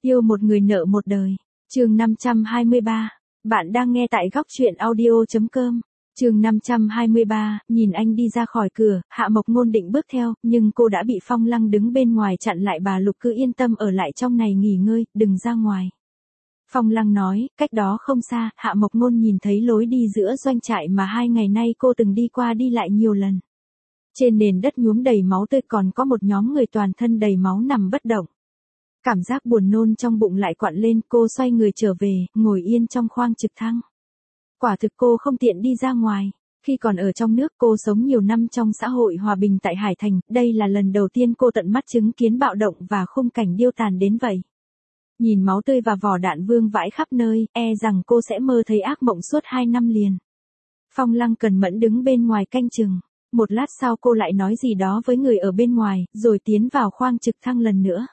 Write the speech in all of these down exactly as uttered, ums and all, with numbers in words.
Yêu một người nợ một đời. Chương năm trăm hai mươi ba. Bạn đang nghe tại góc truyện audio chấm com. Chương năm trăm hai mươi ba, nhìn anh đi ra khỏi cửa, Hạ Mộc Ngôn định bước theo, nhưng cô đã bị Phong Lăng đứng bên ngoài chặn lại. Bà Lục cứ yên tâm ở lại trong này nghỉ ngơi, đừng ra ngoài. Phong Lăng nói, cách đó không xa, Hạ Mộc Ngôn nhìn thấy lối đi giữa doanh trại mà hai ngày nay cô từng đi qua đi lại nhiều lần. Trên nền đất nhuốm đầy máu tươi còn có một nhóm người toàn thân đầy máu nằm bất động. Cảm giác buồn nôn trong bụng lại quặn lên, cô xoay người trở về, ngồi yên trong khoang trực thăng. Quả thực cô không tiện đi ra ngoài. Khi còn ở trong nước cô sống nhiều năm trong xã hội hòa bình tại Hải Thành, đây là lần đầu tiên cô tận mắt chứng kiến bạo động và khung cảnh điêu tàn đến vậy. Nhìn máu tươi và vỏ đạn vương vãi khắp nơi, e rằng cô sẽ mơ thấy ác mộng suốt hai năm liền. Phong Lăng cẩn mẫn đứng bên ngoài canh chừng. Một lát sau cô lại nói gì đó với người ở bên ngoài, rồi tiến vào khoang trực thăng lần nữa.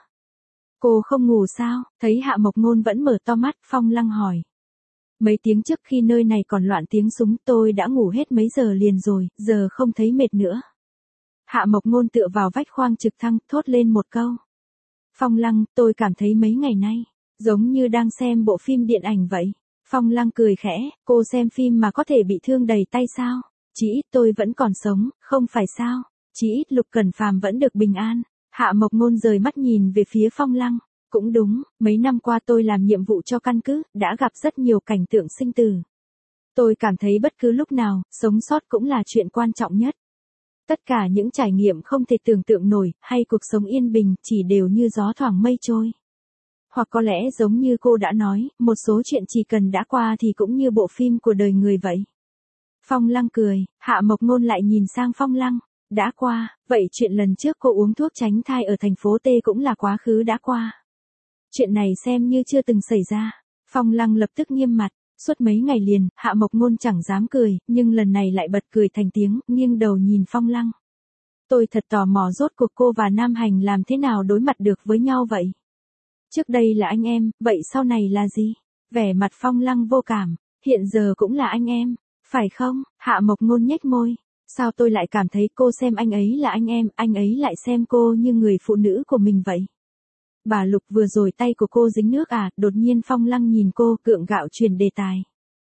Cô không ngủ sao? Thấy Hạ Mộc Ngôn vẫn mở to mắt, Phong Lăng hỏi. Mấy tiếng trước khi nơi này còn loạn tiếng súng tôi đã ngủ hết mấy giờ liền rồi, giờ không thấy mệt nữa. Hạ Mộc Ngôn tựa vào vách khoang trực thăng, thốt lên một câu. Phong Lăng, tôi cảm thấy mấy ngày nay, giống như đang xem bộ phim điện ảnh vậy. Phong Lăng cười khẽ, cô xem phim mà có thể bị thương đầy tay sao? Chỉ ít tôi vẫn còn sống, không phải sao? Chỉ ít Lục Cẩn Phàm vẫn được bình an. Hạ Mộc Ngôn rời mắt nhìn về phía Phong Lăng. Cũng đúng, mấy năm qua tôi làm nhiệm vụ cho căn cứ, đã gặp rất nhiều cảnh tượng sinh tử. Tôi cảm thấy bất cứ lúc nào, sống sót cũng là chuyện quan trọng nhất. Tất cả những trải nghiệm không thể tưởng tượng nổi, hay cuộc sống yên bình, chỉ đều như gió thoảng mây trôi. Hoặc có lẽ giống như cô đã nói, một số chuyện chỉ cần đã qua thì cũng như bộ phim của đời người vậy. Phong Lăng cười, Hạ Mộc Ngôn lại nhìn sang Phong Lăng. Đã qua, vậy chuyện lần trước cô uống thuốc tránh thai ở thành phố T cũng là quá khứ đã qua. Chuyện này xem như chưa từng xảy ra. Phong Lăng lập tức nghiêm mặt. Suốt mấy ngày liền, Hạ Mộc Ngôn chẳng dám cười, nhưng lần này lại bật cười thành tiếng, nghiêng đầu nhìn Phong Lăng. Tôi thật tò mò rốt cuộc cô và Nam Hành làm thế nào đối mặt được với nhau vậy? Trước đây là anh em, vậy sau này là gì? Vẻ mặt Phong Lăng vô cảm, hiện giờ cũng là anh em, phải không? Hạ Mộc Ngôn nhếch môi. Sao tôi lại cảm thấy cô xem anh ấy là anh em, anh ấy lại xem cô như người phụ nữ của mình vậy? Bà Lục vừa rồi tay của cô dính nước à? Đột nhiên Phong Lăng nhìn cô, gượng gạo chuyển đề tài.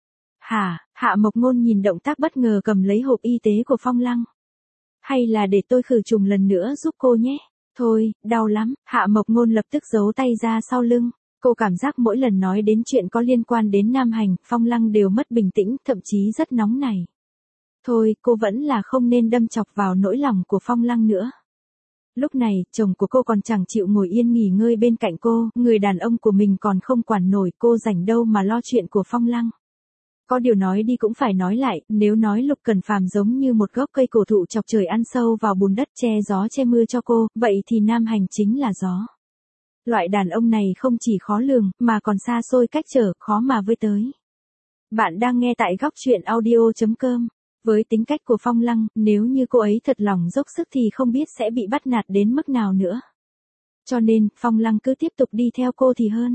Hả? Hạ Mộc Ngôn nhìn động tác bất ngờ cầm lấy hộp y tế của Phong Lăng. Hay là để tôi khử trùng lần nữa giúp cô nhé? Thôi, đau lắm. Hạ Mộc Ngôn lập tức giấu tay ra sau lưng. Cô cảm giác mỗi lần nói đến chuyện có liên quan đến Nam Hành, Phong Lăng đều mất bình tĩnh, thậm chí rất nóng nảy. Thôi, cô vẫn là không nên đâm chọc vào nỗi lòng của Phong Lăng nữa. Lúc này, chồng của cô còn chẳng chịu ngồi yên nghỉ ngơi bên cạnh cô, người đàn ông của mình còn không quản nổi, cô rảnh đâu mà lo chuyện của Phong Lăng. Có điều nói đi cũng phải nói lại, nếu nói Lục Cẩn Phàm giống như một gốc cây cổ thụ chọc trời ăn sâu vào bùn đất che gió che mưa cho cô, vậy thì Nam Hành chính là gió. Loại đàn ông này không chỉ khó lường, mà còn xa xôi cách trở, khó mà với tới. Bạn đang nghe tại góc truyện audio chấm com. Với tính cách của Phong Lăng, nếu như cô ấy thật lòng dốc sức thì không biết sẽ bị bắt nạt đến mức nào nữa. Cho nên, Phong Lăng cứ tiếp tục đi theo cô thì hơn.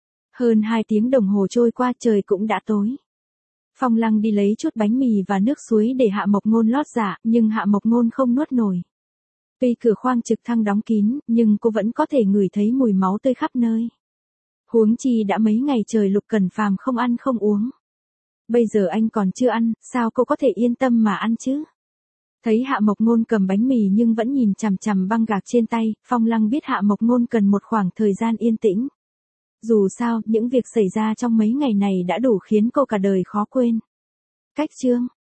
Hơn hai tiếng đồng hồ trôi qua trời cũng đã tối. Phong Lăng đi lấy chút bánh mì và nước suối để Hạ Mộc Ngôn lót dạ, nhưng Hạ Mộc Ngôn không nuốt nổi. Tuy cửa khoang trực thăng đóng kín, nhưng cô vẫn có thể ngửi thấy mùi máu tươi khắp nơi. Huống chi đã mấy ngày trời Lục Cẩn Phàm không ăn không uống. Bây giờ anh còn chưa ăn, sao cô có thể yên tâm mà ăn chứ? Thấy Hạ Mộc Ngôn cầm bánh mì nhưng vẫn nhìn chằm chằm băng gạc trên tay, Phong Lăng biết Hạ Mộc Ngôn cần một khoảng thời gian yên tĩnh. Dù sao, những việc xảy ra trong mấy ngày này đã đủ khiến cô cả đời khó quên. Cách chương